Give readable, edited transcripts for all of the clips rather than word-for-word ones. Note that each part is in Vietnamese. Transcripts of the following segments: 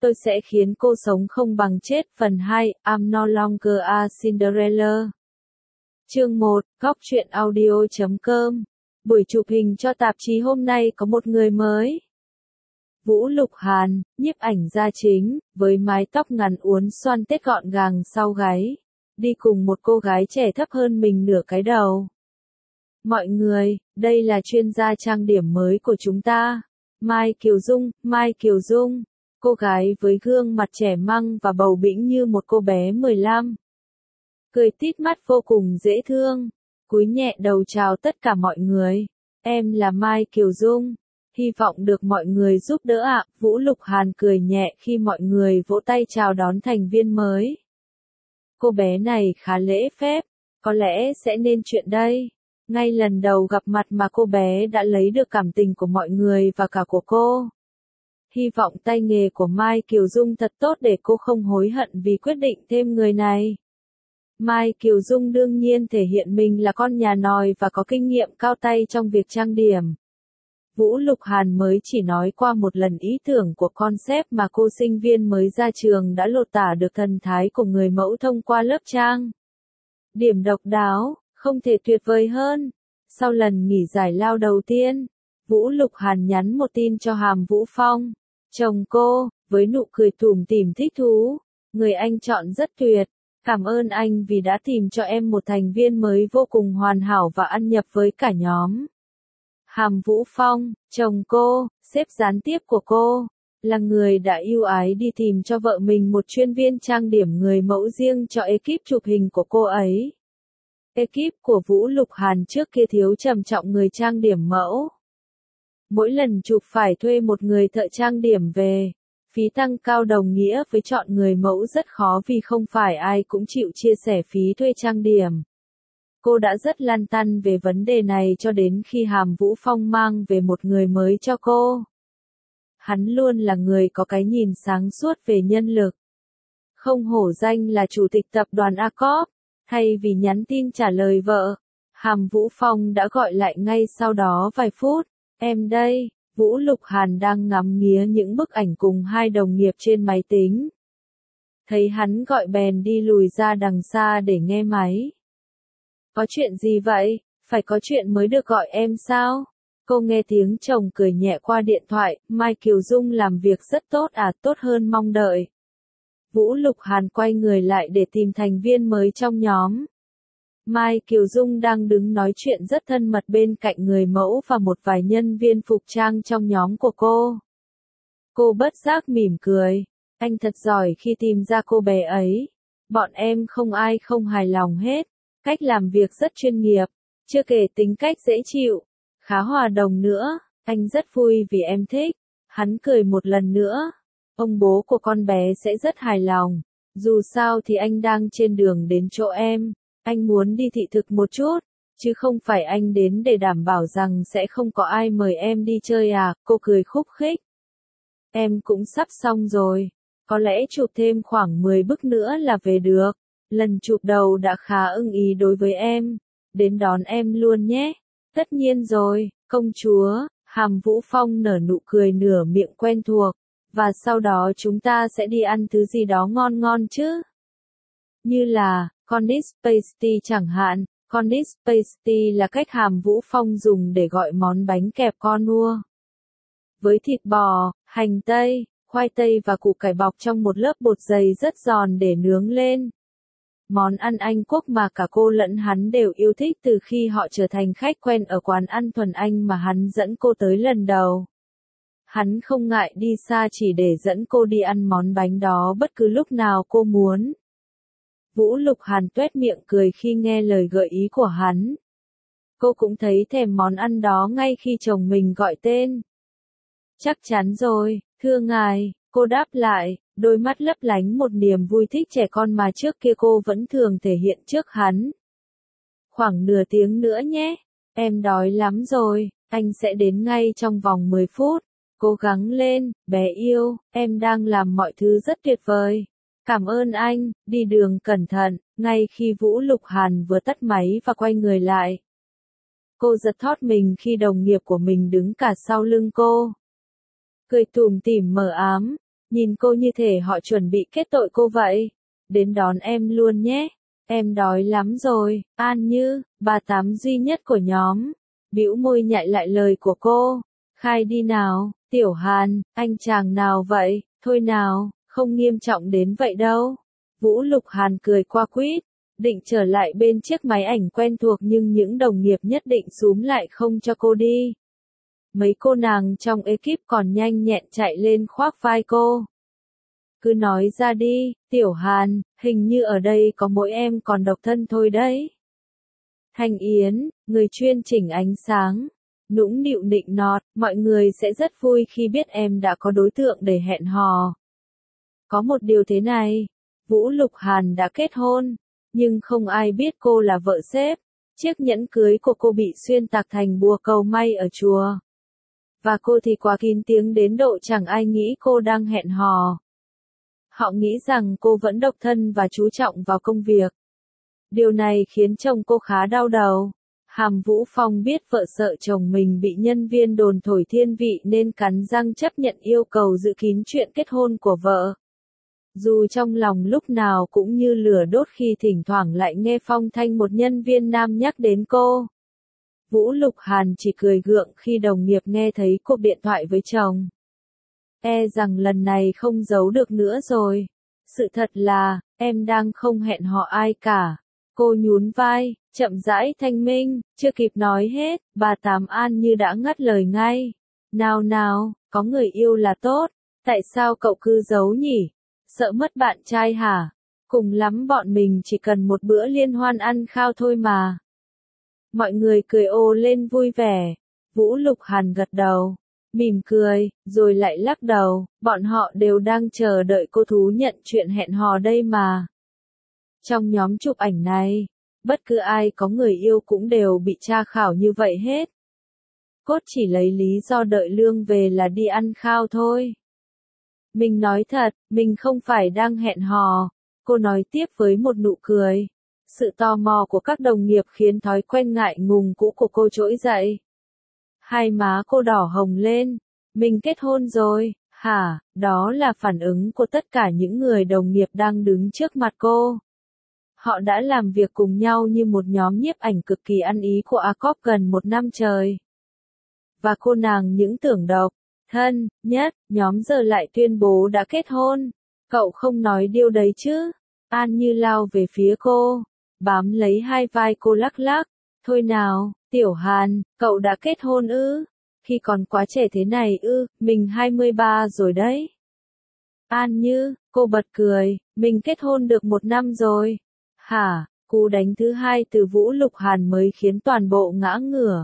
Tôi sẽ khiến cô sống không bằng chết. Phần 2, I'm no longer a Cinderella. Chương 1, góc truyện audio.com. Buổi chụp hình cho tạp chí hôm nay có một người mới. Vũ Lục Hàn, nhiếp ảnh gia chính, với mái tóc ngắn uốn xoăn tết gọn gàng sau gáy, đi cùng một cô gái trẻ thấp hơn mình nửa cái đầu. Mọi người, đây là chuyên gia trang điểm mới của chúng ta. Mai Kiều Dung, cô gái với gương mặt trẻ măng và bầu bĩnh như một cô bé 15. Cười tít mắt vô cùng dễ thương, cúi nhẹ đầu chào tất cả mọi người. Em là Mai Kiều Dung, hy vọng được mọi người giúp đỡ ạ. Vũ Lục Hàn cười nhẹ khi mọi người vỗ tay chào đón thành viên mới. Cô bé này khá lễ phép, có lẽ sẽ nên chuyện đây. Ngay lần đầu gặp mặt mà cô bé đã lấy được cảm tình của mọi người và cả của cô. Hy vọng tay nghề của Mai Kiều Dung thật tốt để cô không hối hận vì quyết định thêm người này. Mai Kiều Dung đương nhiên thể hiện mình là con nhà nòi và có kinh nghiệm cao tay trong việc trang điểm. Vũ Lục Hàn mới chỉ nói qua một lần ý tưởng của concept mà cô sinh viên mới ra trường đã lột tả được thần thái của người mẫu thông qua lớp trang điểm độc đáo, không thể tuyệt vời hơn. Sau lần nghỉ giải lao đầu tiên, Vũ Lục Hàn nhắn một tin cho Hàm Vũ Phong, chồng cô, với nụ cười tủm tỉm thích thú. Người anh chọn rất tuyệt. Cảm ơn anh vì đã tìm cho em một thành viên mới vô cùng hoàn hảo và ăn nhập với cả nhóm. Hàm Vũ Phong, chồng cô, sếp gián tiếp của cô, là người đã ưu ái đi tìm cho vợ mình một chuyên viên trang điểm người mẫu riêng cho ekip chụp hình của cô ấy. Ekip của Vũ Lục Hàn trước kia thiếu trầm trọng người trang điểm mẫu. Mỗi lần chụp phải thuê một người thợ trang điểm về. Phí tăng cao đồng nghĩa với chọn người mẫu rất khó vì không phải ai cũng chịu chia sẻ phí thuê trang điểm. Cô đã rất lăn tăn về vấn đề này cho đến khi Hàm Vũ Phong mang về một người mới cho cô. Hắn luôn là người có cái nhìn sáng suốt về nhân lực. Không hổ danh là chủ tịch tập đoàn Acop, thay vì nhắn tin trả lời vợ, Hàm Vũ Phong đã gọi lại ngay sau đó vài phút. Em đây. Vũ Lục Hàn đang ngắm nghía những bức ảnh cùng hai đồng nghiệp trên máy tính. Thấy hắn gọi bèn đi lùi ra đằng xa để nghe máy. Có chuyện gì vậy? Phải có chuyện mới được gọi em sao? Cô nghe tiếng chồng cười nhẹ qua điện thoại. Mai Kiều Dung làm việc rất tốt à, tốt hơn mong đợi. Vũ Lục Hàn quay người lại để tìm thành viên mới trong nhóm. Mai Kiều Dung đang đứng nói chuyện rất thân mật bên cạnh người mẫu và một vài nhân viên phục trang trong nhóm của cô. Cô bất giác mỉm cười. Anh thật giỏi khi tìm ra cô bé ấy. Bọn em không ai không hài lòng hết. Cách làm việc rất chuyên nghiệp. Chưa kể tính cách dễ chịu. Khá hòa đồng nữa. Anh rất vui vì em thích. Hắn cười một lần nữa. Ông bố của con bé sẽ rất hài lòng. Dù sao thì anh đang trên đường đến chỗ em. Anh muốn đi thị thực một chút, chứ không phải anh đến để đảm bảo rằng sẽ không có ai mời em đi chơi à, cô cười khúc khích. Em cũng sắp xong rồi, có lẽ chụp thêm khoảng 10 bức nữa là về được. Lần chụp đầu đã khá ưng ý đối với em, đến đón em luôn nhé. Tất nhiên rồi, công chúa. Hàm Vũ Phong nở nụ cười nửa miệng quen thuộc, và sau đó chúng ta sẽ đi ăn thứ gì đó ngon ngon chứ. Như là Cornish pasty chẳng hạn. Cornish pasty là cách Hàm Vũ Phong dùng để gọi món bánh kẹp cornua. Với thịt bò, hành tây, khoai tây và củ cải bọc trong một lớp bột dày rất giòn để nướng lên. Món ăn Anh Quốc mà cả cô lẫn hắn đều yêu thích từ khi họ trở thành khách quen ở quán ăn thuần Anh mà hắn dẫn cô tới lần đầu. Hắn không ngại đi xa chỉ để dẫn cô đi ăn món bánh đó bất cứ lúc nào cô muốn. Vũ Lục Hàn tuét miệng cười khi nghe lời gợi ý của hắn. Cô cũng thấy thèm món ăn đó ngay khi chồng mình gọi tên. Chắc chắn rồi, thưa ngài, cô đáp lại, đôi mắt lấp lánh một niềm vui thích trẻ con mà trước kia cô vẫn thường thể hiện trước hắn. Khoảng nửa tiếng nữa nhé, em đói lắm rồi, anh sẽ đến ngay trong vòng 10 phút. Cố gắng lên, bé yêu, em đang làm mọi thứ rất tuyệt vời. Cảm ơn anh, đi đường cẩn thận. Ngay khi Vũ Lục Hàn vừa tắt máy và quay người lại, cô giật thót mình khi đồng nghiệp của mình đứng cả sau lưng cô. Cười tủm tỉm mờ ám, Nhìn cô như thể họ chuẩn bị kết tội cô vậy. Đến đón em luôn nhé. Em đói lắm rồi. An Như, bà Tám duy nhất của nhóm, bĩu môi nhại lại lời của cô. Khai đi nào, Tiểu Hàn, anh chàng nào vậy, thôi nào, không nghiêm trọng đến vậy đâu. Vũ Lục Hàn cười qua quýt, định trở lại bên chiếc máy ảnh quen thuộc nhưng những đồng nghiệp nhất định xúm lại không cho cô đi. Mấy cô nàng trong ekip còn nhanh nhẹn chạy lên khoác vai cô. Cứ nói ra đi, Tiểu Hàn, hình như ở đây có mỗi em còn độc thân thôi đấy. Thanh Yến, người chuyên chỉnh ánh sáng, nũng nịu nịnh nọt, mọi người sẽ rất vui khi biết em đã có đối tượng để hẹn hò. Có một điều thế này, Vũ Lục Hàn đã kết hôn, nhưng không ai biết cô là vợ sếp. Chiếc nhẫn cưới của cô bị xuyên tạc thành bùa cầu may ở chùa. Và cô thì quá kín tiếng đến độ chẳng ai nghĩ cô đang hẹn hò. Họ nghĩ rằng cô vẫn độc thân và chú trọng vào công việc. Điều này khiến chồng cô khá đau đầu. Hàm Vũ Phong biết vợ sợ chồng mình bị nhân viên đồn thổi thiên vị nên cắn răng chấp nhận yêu cầu giữ kín chuyện kết hôn của vợ. Dù trong lòng lúc nào cũng như lửa đốt khi thỉnh thoảng lại nghe phong thanh một nhân viên nam nhắc đến cô. Vũ Lục Hàn chỉ cười gượng khi đồng nghiệp nghe thấy cuộc điện thoại với chồng. E rằng lần này không giấu được nữa rồi. Sự thật là, em đang không hẹn hò ai cả. Cô nhún vai, chậm rãi thanh minh, chưa kịp nói hết, bà Tám An Như đã ngắt lời ngay. Nào nào, có người yêu là tốt, tại sao cậu cứ giấu nhỉ? Sợ mất bạn trai hả? Cùng lắm bọn mình chỉ cần một bữa liên hoan ăn khao thôi mà. Mọi người cười ồ lên vui vẻ. Vũ Lục Hàn gật đầu, mỉm cười, rồi lại lắc đầu, bọn họ đều đang chờ đợi cô thú nhận chuyện hẹn hò đây mà. Trong nhóm chụp ảnh này, bất cứ ai có người yêu cũng đều bị tra khảo như vậy hết. Cốt chỉ lấy lý do đợi lương về là đi ăn khao thôi. Mình nói thật, mình không phải đang hẹn hò, cô nói tiếp với một nụ cười. Sự tò mò của các đồng nghiệp khiến thói quen ngại ngùng cũ của cô trỗi dậy. Hai má cô đỏ hồng lên. Mình kết hôn rồi, hả? Đó là phản ứng của tất cả những người đồng nghiệp đang đứng trước mặt cô. Họ đã làm việc cùng nhau như một nhóm nhiếp ảnh cực kỳ ăn ý của ACOP gần một năm trời. Và cô nàng những tưởng độc thân nhất, nhóm giờ lại tuyên bố đã kết hôn. Cậu không nói điều đấy chứ? An Như lao về phía cô, bám lấy hai vai cô lắc lắc. Thôi nào, Tiểu Hàn, cậu đã kết hôn ư? Khi còn quá trẻ thế này ư, mình 23 rồi đấy. An Như, cô bật cười, mình kết hôn được 1 năm rồi. Hả, cú đánh thứ hai từ Vũ Lục Hàn mới khiến toàn bộ ngã ngửa.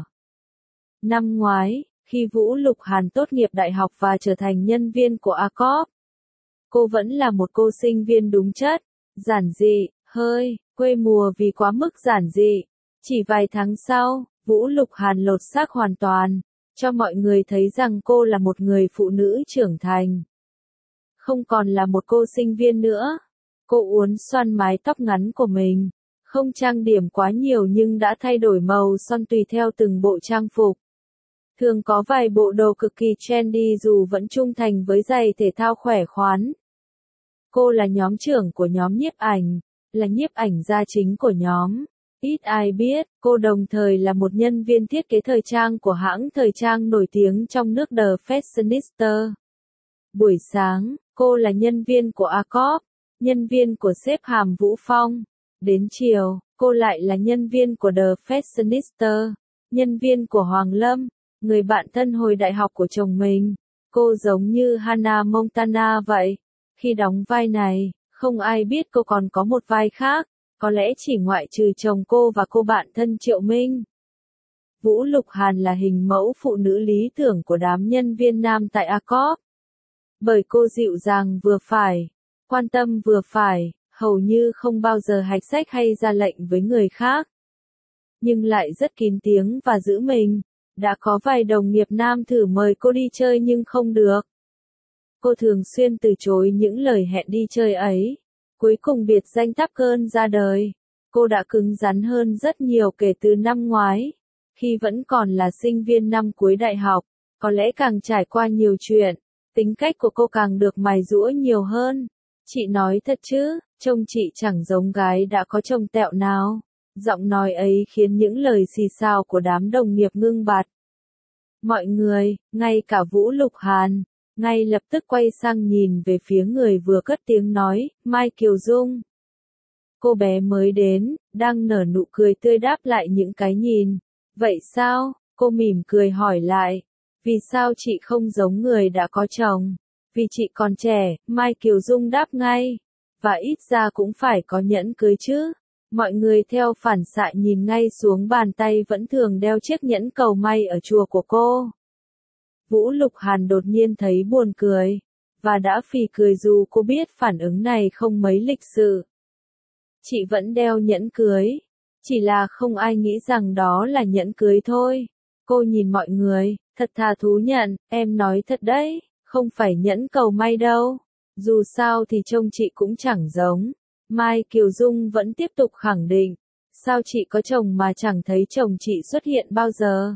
Năm ngoái, khi Vũ Lục Hàn tốt nghiệp đại học và trở thành nhân viên của ACOP, cô vẫn là một cô sinh viên đúng chất, giản dị, hơi quê mùa vì quá mức giản dị. Chỉ vài tháng sau, Vũ Lục Hàn lột xác hoàn toàn, cho mọi người thấy rằng cô là một người phụ nữ trưởng thành. Không còn là một cô sinh viên nữa. Cô uốn xoăn mái tóc ngắn của mình, không trang điểm quá nhiều nhưng đã thay đổi màu son tùy theo từng bộ trang phục. Thường có vài bộ đồ cực kỳ trendy dù vẫn trung thành với giày thể thao khỏe khoắn. Cô là nhóm trưởng của nhóm nhiếp ảnh, là nhiếp ảnh gia chính của nhóm. Ít ai biết, cô đồng thời là một nhân viên thiết kế thời trang của hãng thời trang nổi tiếng trong nước The Fashionista. Buổi sáng, cô là nhân viên của ACOP, nhân viên của sếp Hàm Vũ Phong. Đến chiều, cô lại là nhân viên của The Fashionista, nhân viên của Hoàng Lâm, người bạn thân hồi đại học của chồng mình. Cô giống như Hannah Montana vậy. Khi đóng vai này, không ai biết cô còn có một vai khác, có lẽ chỉ ngoại trừ chồng cô và cô bạn thân Triệu Minh. Vũ Lục Hàn là hình mẫu phụ nữ lý tưởng của đám nhân viên nam tại ACOP. Bởi cô dịu dàng vừa phải, quan tâm vừa phải, hầu như không bao giờ hạch sách hay ra lệnh với người khác. Nhưng lại rất kín tiếng và giữ mình. Đã có vài đồng nghiệp nam thử mời cô đi chơi nhưng không được. Cô thường xuyên từ chối những lời hẹn đi chơi ấy. Cuối cùng biệt danh Tháp Cơn ra đời. Cô đã cứng rắn hơn rất nhiều kể từ năm ngoái. Khi vẫn còn là sinh viên năm cuối đại học, có lẽ càng trải qua nhiều chuyện. Tính cách của cô càng được mài giũa nhiều hơn. Chị nói thật chứ, trông chị chẳng giống gái đã có chồng tẹo nào. Giọng nói ấy khiến những lời xì xào của đám đồng nghiệp ngưng bặt. Mọi người, ngay cả Vũ Lục Hàn, ngay lập tức quay sang nhìn về phía người vừa cất tiếng nói, Mai Kiều Dung. Cô bé mới đến, đang nở nụ cười tươi đáp lại những cái nhìn. Vậy sao? Cô mỉm cười hỏi lại. Vì sao chị không giống người đã có chồng? Vì chị còn trẻ, Mai Kiều Dung đáp ngay. Và ít ra cũng phải có nhẫn cưới chứ. Mọi người theo phản xạ nhìn ngay xuống bàn tay vẫn thường đeo chiếc nhẫn cầu may ở chùa của cô. Vũ Lục Hàn đột nhiên thấy buồn cười. Và đã phì cười dù cô biết phản ứng này không mấy lịch sự. Chị vẫn đeo nhẫn cưới. Chỉ là không ai nghĩ rằng đó là nhẫn cưới thôi. Cô nhìn mọi người, thật thà thú nhận, em nói thật đấy, không phải nhẫn cầu may đâu. Dù sao thì trông chị cũng chẳng giống. Mai Kiều Dung vẫn tiếp tục khẳng định. Sao chị có chồng mà chẳng thấy chồng chị xuất hiện bao giờ?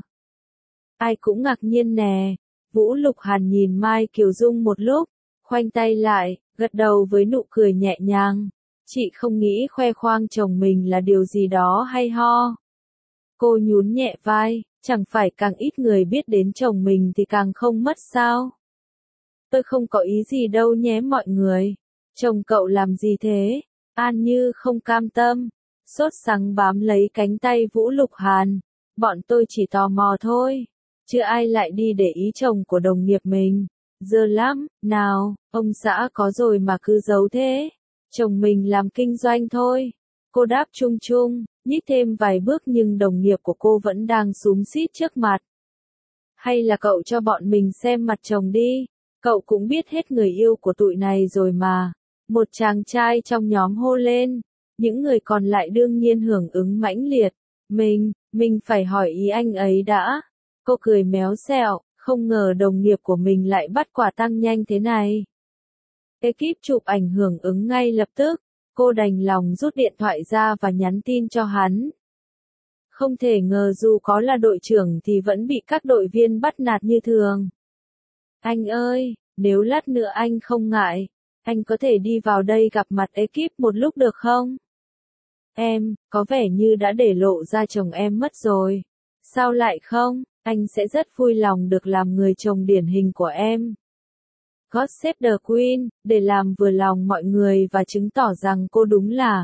Ai cũng ngạc nhiên nè. Vũ Lục Hàn nhìn Mai Kiều Dung một lúc, khoanh tay lại, gật đầu với nụ cười nhẹ nhàng. Chị không nghĩ khoe khoang chồng mình là điều gì đó hay ho. Cô nhún nhẹ vai, chẳng phải càng ít người biết đến chồng mình thì càng không mất sao? Tôi không có ý gì đâu nhé mọi người. Chồng cậu làm gì thế? An Như không cam tâm, sốt sắng bám lấy cánh tay Vũ Lục Hàn. Bọn tôi chỉ tò mò thôi. Chứ ai lại đi để ý chồng của đồng nghiệp mình. Dơ lắm, nào, ông xã có rồi mà cứ giấu thế. Chồng mình làm kinh doanh thôi. Cô đáp chung chung, nhích thêm vài bước nhưng đồng nghiệp của cô vẫn đang xúm xít trước mặt. Hay là cậu cho bọn mình xem mặt chồng đi. Cậu cũng biết hết người yêu của tụi này rồi mà. Một chàng trai trong nhóm hô lên. Những người còn lại đương nhiên hưởng ứng mãnh liệt. Mình phải hỏi ý anh ấy đã. Cô cười méo xẹo, không ngờ đồng nghiệp của mình lại bắt quả tang nhanh thế này. Ekip chụp ảnh hưởng ứng ngay lập tức. Cô đành lòng rút điện thoại ra và nhắn tin cho hắn. Không thể ngờ dù có là đội trưởng thì vẫn bị các đội viên bắt nạt như thường. Anh ơi, nếu lát nữa anh không ngại, anh có thể đi vào đây gặp mặt ekip một lúc được không? Em, có vẻ như đã để lộ ra chồng em mất rồi. Sao lại không? Anh sẽ rất vui lòng được làm người chồng điển hình của em. God Save the Queen, để làm vừa lòng mọi người và chứng tỏ rằng cô đúng là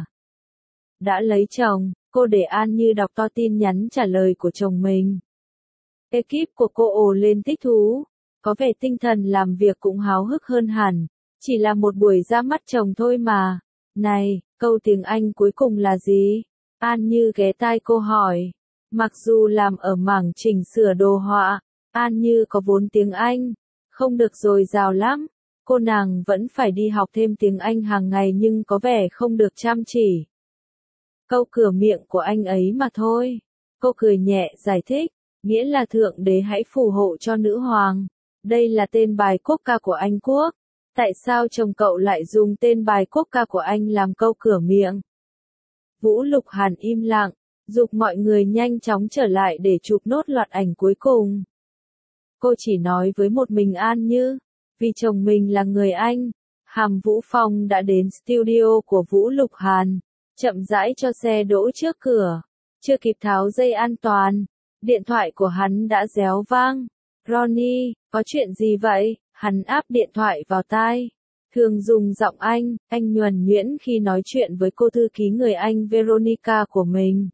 đã lấy chồng. Cô để An Như đọc to tin nhắn trả lời của chồng mình. Ekip của cô ồ lên thích thú. Có vẻ tinh thần làm việc cũng háo hức hơn hẳn. Chỉ là một buổi ra mắt chồng thôi mà. Này, câu tiếng Anh cuối cùng là gì? An Như ghé tai cô hỏi. Mặc dù làm ở mảng chỉnh sửa đồ họa, An Như có vốn tiếng Anh. Không được dồi dào lắm. Cô nàng vẫn phải đi học thêm tiếng Anh hàng ngày nhưng có vẻ không được chăm chỉ. Câu cửa miệng của anh ấy mà thôi. Cô cười nhẹ giải thích. Nghĩa là Thượng Đế hãy phù hộ cho nữ hoàng. Đây là tên bài quốc ca của Anh Quốc. Tại sao chồng cậu lại dùng tên bài quốc ca của anh làm câu cửa miệng? Vũ Lục Hàn im lặng, giục mọi người nhanh chóng trở lại để chụp nốt loạt ảnh cuối cùng. Cô chỉ nói với một mình An Như, vì chồng mình là người Anh. Hàm Vũ Phong đã đến studio của Vũ Lục Hàn, chậm rãi cho xe đỗ trước cửa. Chưa kịp tháo dây an toàn, điện thoại của hắn đã réo vang. Ronnie, có chuyện gì vậy? Hắn áp điện thoại vào tai. Thường dùng giọng anh nhuần nhuyễn khi nói chuyện với cô thư ký người Anh Veronica của mình.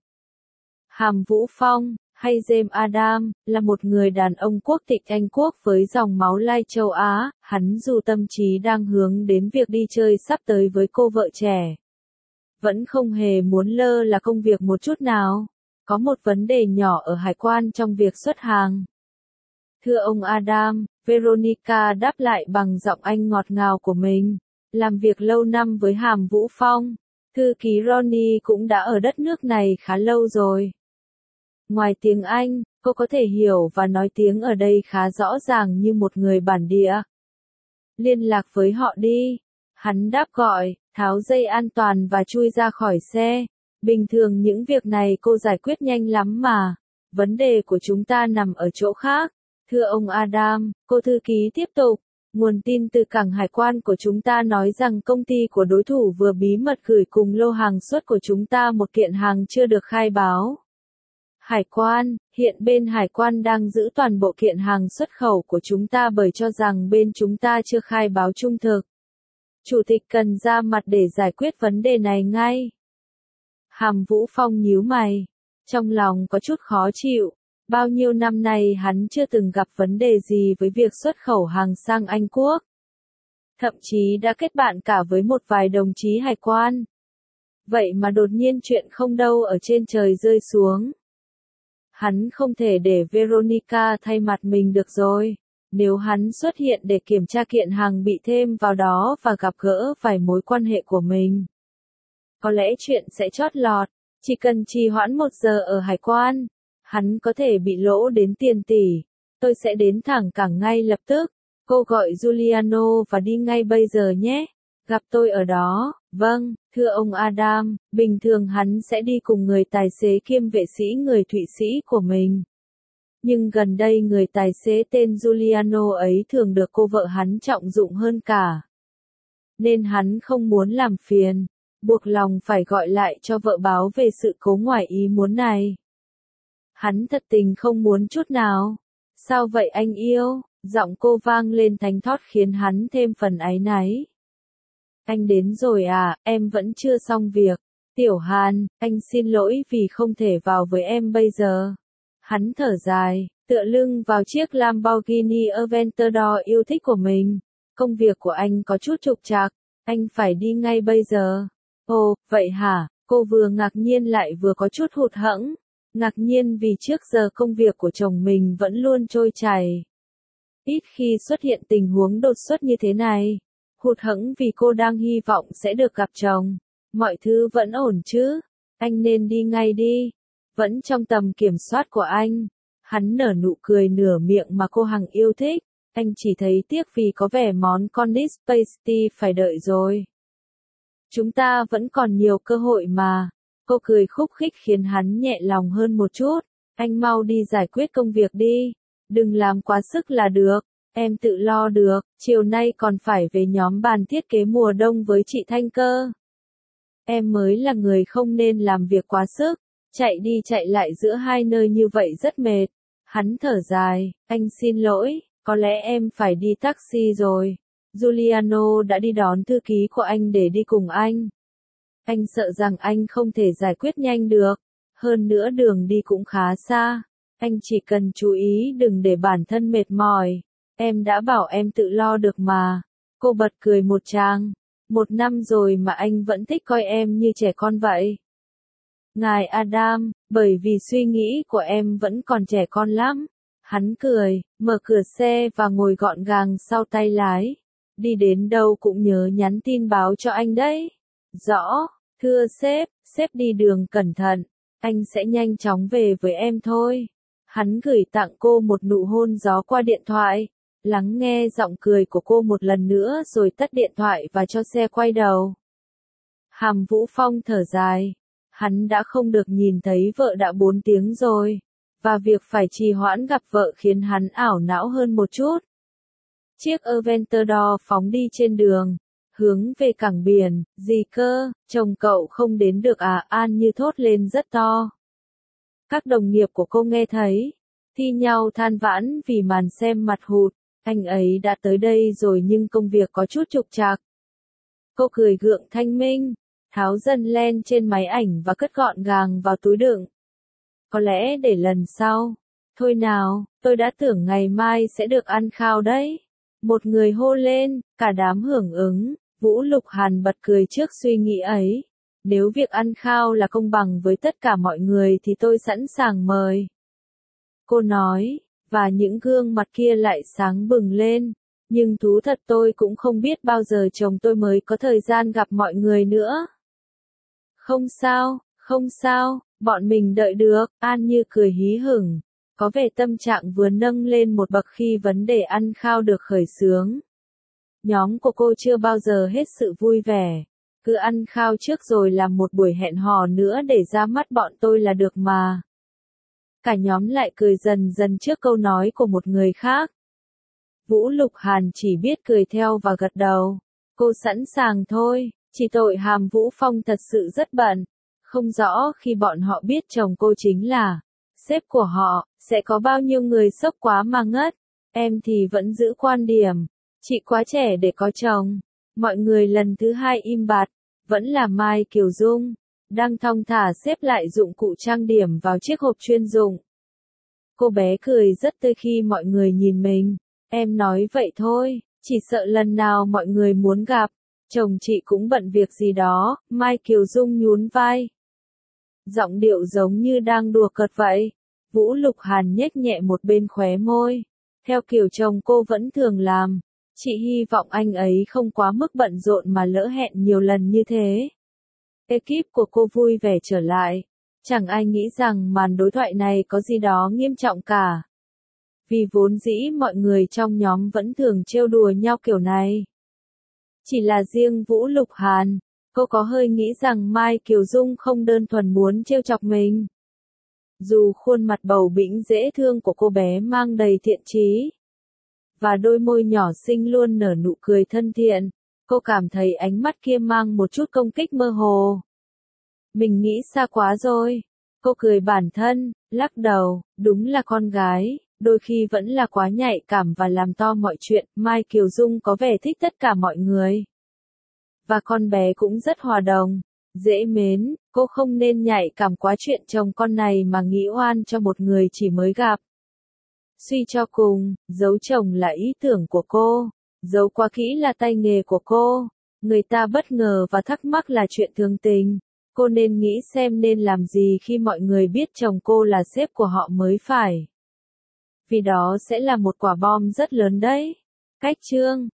Hàm Vũ Phong, hay James Adam, là một người đàn ông quốc tịch Anh Quốc với dòng máu lai châu Á. Hắn dù tâm trí đang hướng đến việc đi chơi sắp tới với cô vợ trẻ, vẫn không hề muốn lơ là công việc một chút nào. Có một vấn đề nhỏ ở hải quan trong việc xuất hàng. Thưa ông Adam, Veronica đáp lại bằng giọng Anh ngọt ngào của mình. Làm việc lâu năm với Hàm Vũ Phong, thư ký Ronnie cũng đã ở đất nước này khá lâu rồi. Ngoài tiếng Anh, cô có thể hiểu và nói tiếng ở đây khá rõ ràng như một người bản địa. Liên lạc với họ đi. Hắn đáp gọi, tháo dây an toàn và chui ra khỏi xe. Bình thường những việc này cô giải quyết nhanh lắm mà. Vấn đề của chúng ta nằm ở chỗ khác. Thưa ông Adam, cô thư ký tiếp tục. Nguồn tin từ cảng hải quan của chúng ta nói rằng công ty của đối thủ vừa bí mật gửi cùng lô hàng xuất của chúng ta một kiện hàng chưa được khai báo. Hải quan, hiện bên hải quan đang giữ toàn bộ kiện hàng xuất khẩu của chúng ta bởi cho rằng bên chúng ta chưa khai báo trung thực. Chủ tịch cần ra mặt để giải quyết vấn đề này ngay. Hàm Vũ Phong nhíu mày, trong lòng có chút khó chịu. Bao nhiêu năm nay hắn chưa từng gặp vấn đề gì với việc xuất khẩu hàng sang Anh Quốc. Thậm chí đã kết bạn cả với một vài đồng chí hải quan. Vậy mà đột nhiên chuyện không đâu ở trên trời rơi xuống. Hắn không thể để Veronica thay mặt mình được rồi. Nếu hắn xuất hiện để kiểm tra kiện hàng bị thêm vào đó và gặp gỡ vài mối quan hệ của mình, có lẽ chuyện sẽ chót lọt. Chỉ cần trì hoãn 1 giờ ở hải quan, hắn có thể bị lỗ đến tiền tỷ. Tôi sẽ đến thẳng cảng ngay lập tức. Cô gọi Giuliano và đi ngay bây giờ nhé. Gặp tôi ở đó. Vâng, thưa ông Adam, bình thường hắn sẽ đi cùng người tài xế kiêm vệ sĩ người Thụy Sĩ của mình. Nhưng gần đây người tài xế tên Giuliano ấy thường được cô vợ hắn trọng dụng hơn cả. Nên hắn không muốn làm phiền, buộc lòng phải gọi lại cho vợ báo về sự cố ngoài ý muốn này. Hắn thật tình không muốn chút nào. Sao vậy anh yêu? Giọng cô vang lên thánh thót khiến hắn thêm phần áy náy. Anh đến rồi à, em vẫn chưa xong việc. Tiểu Hàn, anh xin lỗi vì không thể vào với em bây giờ. Hắn thở dài, tựa lưng vào chiếc Lamborghini Aventador yêu thích của mình. Công việc của anh có chút trục trặc, anh phải đi ngay bây giờ. Ồ, vậy hả? Cô vừa ngạc nhiên lại vừa có chút hụt hẫng. Ngạc nhiên vì trước giờ công việc của chồng mình vẫn luôn trôi chảy. Ít khi xuất hiện tình huống đột xuất như thế này. Hụt hẫng vì cô đang hy vọng sẽ được gặp chồng. Mọi thứ vẫn ổn chứ? Anh nên đi ngay đi. Vẫn trong tầm kiểm soát của anh. Hắn nở nụ cười nửa miệng mà cô hằng yêu thích. Anh chỉ thấy tiếc vì có vẻ món cornish pasty phải đợi rồi. Chúng ta vẫn còn nhiều cơ hội mà. Cô cười khúc khích khiến hắn nhẹ lòng hơn một chút. Anh mau đi giải quyết công việc đi. Đừng làm quá sức là được. Em tự lo được. Chiều nay còn phải về nhóm bàn thiết kế mùa đông với chị Thanh cơ. Em mới là người không nên làm việc quá sức. Chạy đi chạy lại giữa hai nơi như vậy rất mệt. Hắn thở dài. Anh xin lỗi. Có lẽ em phải đi taxi rồi. Giuliano đã đi đón thư ký của anh để đi cùng anh. Anh sợ rằng anh không thể giải quyết nhanh được. Hơn nữa đường đi cũng khá xa. Anh chỉ cần chú ý đừng để bản thân mệt mỏi. Em đã bảo em tự lo được mà. Cô bật cười một tràng. 1 năm rồi mà anh vẫn thích coi em như trẻ con vậy. Ngài Adam, bởi vì suy nghĩ của em vẫn còn trẻ con lắm. Hắn cười, mở cửa xe và ngồi gọn gàng sau tay lái. Đi đến đâu cũng nhớ nhắn tin báo cho anh đấy. Rõ, thưa sếp đi đường cẩn thận. Anh sẽ nhanh chóng về với em thôi. Hắn gửi tặng cô một nụ hôn gió qua điện thoại. Lắng nghe giọng cười của cô một lần nữa rồi tắt điện thoại và cho xe quay đầu. Hàm Vũ Phong thở dài. Hắn đã không được nhìn thấy vợ đã 4 tiếng rồi. Và việc phải trì hoãn gặp vợ khiến hắn ảo não hơn một chút. Chiếc Aventador phóng đi trên đường. Hướng về cảng biển. Gì cơ, chồng cậu không đến được à? An Như thốt lên rất to. Các đồng nghiệp của cô nghe thấy. Thi nhau than vãn vì màn xem mặt hụt. Anh ấy đã tới đây rồi nhưng công việc có chút trục trặc. Cô cười gượng thanh minh. Tháo dần len trên máy ảnh và cất gọn gàng vào túi đựng. Có lẽ để lần sau. Thôi nào, tôi đã tưởng ngày mai sẽ được ăn khao đấy. Một người hô lên, cả đám hưởng ứng. Vũ Lục Hàn bật cười trước suy nghĩ ấy. Nếu việc ăn khao là công bằng với tất cả mọi người thì tôi sẵn sàng mời. Cô nói, và những gương mặt kia lại sáng bừng lên. Nhưng thú thật tôi cũng không biết bao giờ chồng tôi mới có thời gian gặp mọi người nữa. Không sao, bọn mình đợi được. An Như cười hí hửng. Có vẻ tâm trạng vừa nâng lên một bậc khi vấn đề ăn khao được khởi xướng. Nhóm của cô chưa bao giờ hết sự vui vẻ. Cứ ăn khao trước rồi làm một buổi hẹn hò nữa để ra mắt bọn tôi là được mà. Cả nhóm lại cười dần dần trước câu nói của một người khác. Vũ Lục Hàn chỉ biết cười theo và gật đầu. Cô sẵn sàng thôi, chỉ tội Hàm Vũ Phong thật sự rất bận. Không rõ khi bọn họ biết chồng cô chính là sếp của họ, sẽ có bao nhiêu người sốc quá mà ngất. Em thì vẫn giữ quan điểm, chị quá trẻ để có chồng. Mọi người lần thứ hai im bặt, vẫn là Mai Kiều Dung, đang thong thả xếp lại dụng cụ trang điểm vào chiếc hộp chuyên dụng. Cô bé cười rất tươi khi mọi người nhìn mình. Em nói vậy thôi, chỉ sợ lần nào mọi người muốn gặp, chồng chị cũng bận việc gì đó. Mai Kiều Dung nhún vai. Giọng điệu giống như đang đùa cợt vậy. Vũ Lục Hàn nhếch nhẹ một bên khóe môi. Theo kiểu chồng cô vẫn thường làm. Chị hy vọng anh ấy không quá mức bận rộn mà lỡ hẹn nhiều lần như thế. Ekip của cô vui vẻ trở lại. Chẳng ai nghĩ rằng màn đối thoại này có gì đó nghiêm trọng cả. Vì vốn dĩ mọi người trong nhóm vẫn thường trêu đùa nhau kiểu này. Chỉ là riêng Vũ Lục Hàn, cô có hơi nghĩ rằng Mai Kiều Dung không đơn thuần muốn trêu chọc mình. Dù khuôn mặt bầu bĩnh dễ thương của cô bé mang đầy thiện chí, và đôi môi nhỏ xinh luôn nở nụ cười thân thiện, cô cảm thấy ánh mắt kia mang một chút công kích mơ hồ. Mình nghĩ xa quá rồi. Cô cười bản thân, lắc đầu, đúng là con gái, đôi khi vẫn là quá nhạy cảm và làm to mọi chuyện. Mai Kiều Dung có vẻ thích tất cả mọi người. Và con bé cũng rất hòa đồng, dễ mến, cô không nên nhạy cảm quá chuyện chồng con này mà nghĩ oan cho một người chỉ mới gặp. Suy cho cùng, giấu chồng là ý tưởng của cô, giấu quá kỹ là tay nghề của cô. Người ta bất ngờ và thắc mắc là chuyện thường tình. Cô nên nghĩ xem nên làm gì khi mọi người biết chồng cô là sếp của họ mới phải. Vì đó sẽ là một quả bom rất lớn đấy. Cách chương